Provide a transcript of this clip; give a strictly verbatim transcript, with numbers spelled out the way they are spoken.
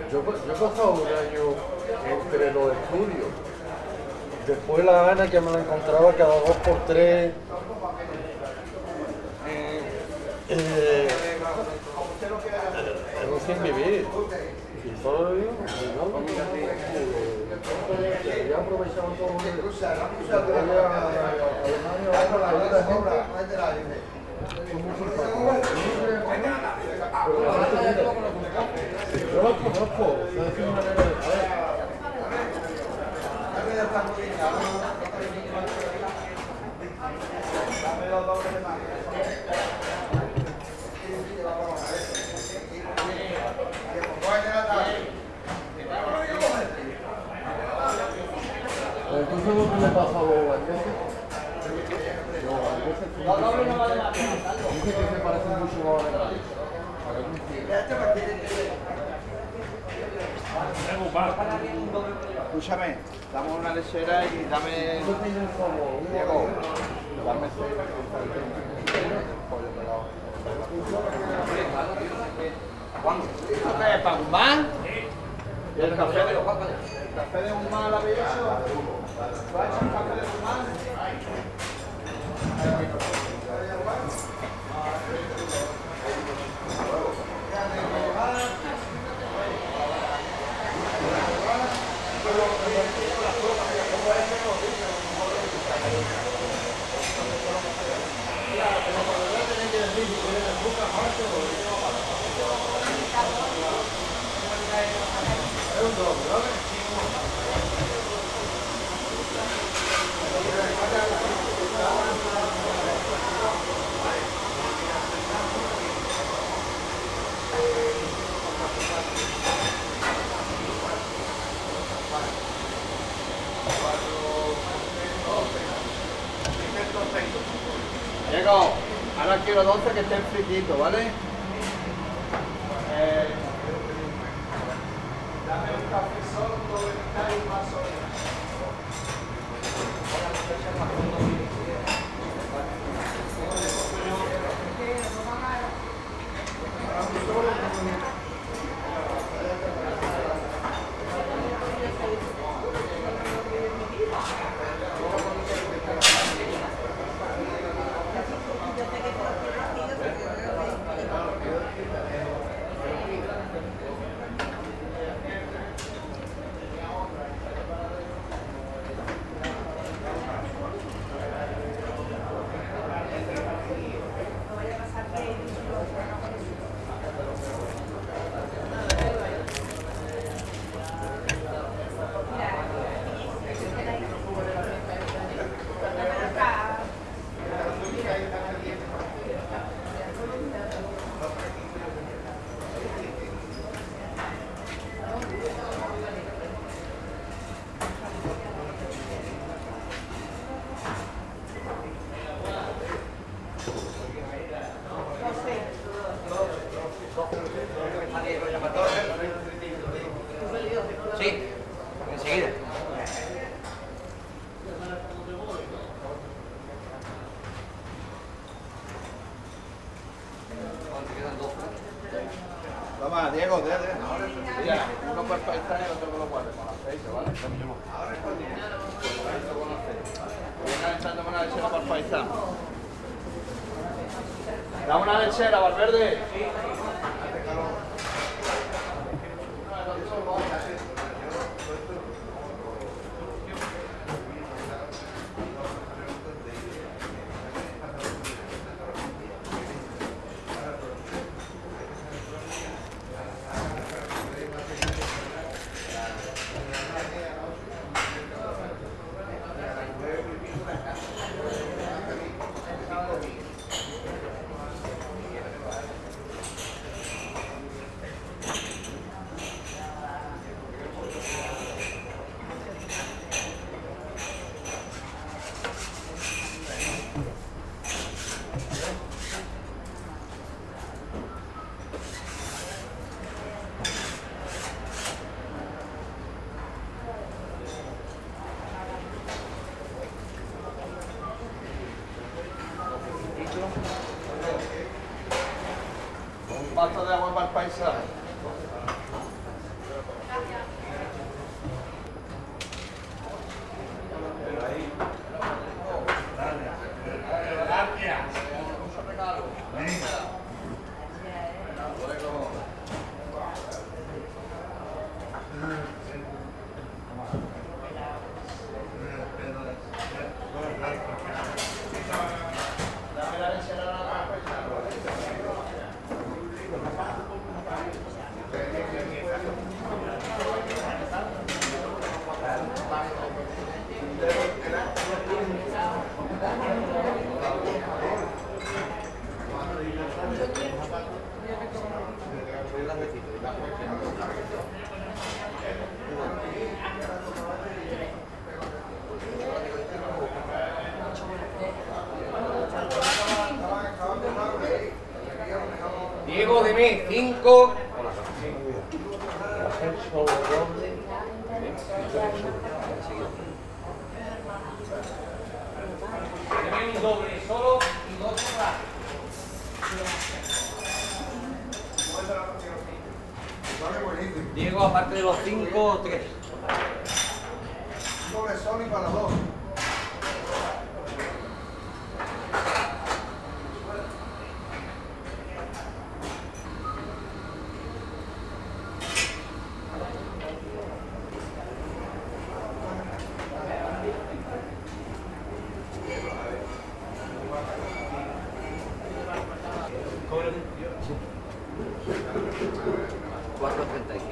Yo, yo he pasado un año entre los estudios. Después la Ana que me la encontraba cada dos por tres. Eh, es un sin vivir. Y solo digo, no, ya aprovechamos todo el mundo. Yo lo conozco, es una manera de saber. ¿Tú sabes lo que le pasa a los holandeses? Los holandeses dicen que se parecen mucho a los alemanes. Escúchame, dame una lechera y dame... Diego, dame ese... Juan, ¿esto qué es? ¿Para un bar? ¿Y el café de, el café de un mal maravilloso? ¿Va a echar un café de un mal? Diego, ahora quiero doce que estén frititos, ¿vale? Eh, dame un café solo, todo el mitad y más solo. Sí, enseguida. Toma, Diego, de, de. Mira, uno por paisano y otro con los guardes, con aceite, ¿vale? Ahora es con aceite. Voy calentando una lechera por paisano. Dame una lechera, Valverde. Un vaso de agua para el paisano. Jaime, cinco. Tiene un doble solo y dos solas. Diego, aparte de los cinco, tres. Un doble sol y para dos. cuatro treinta y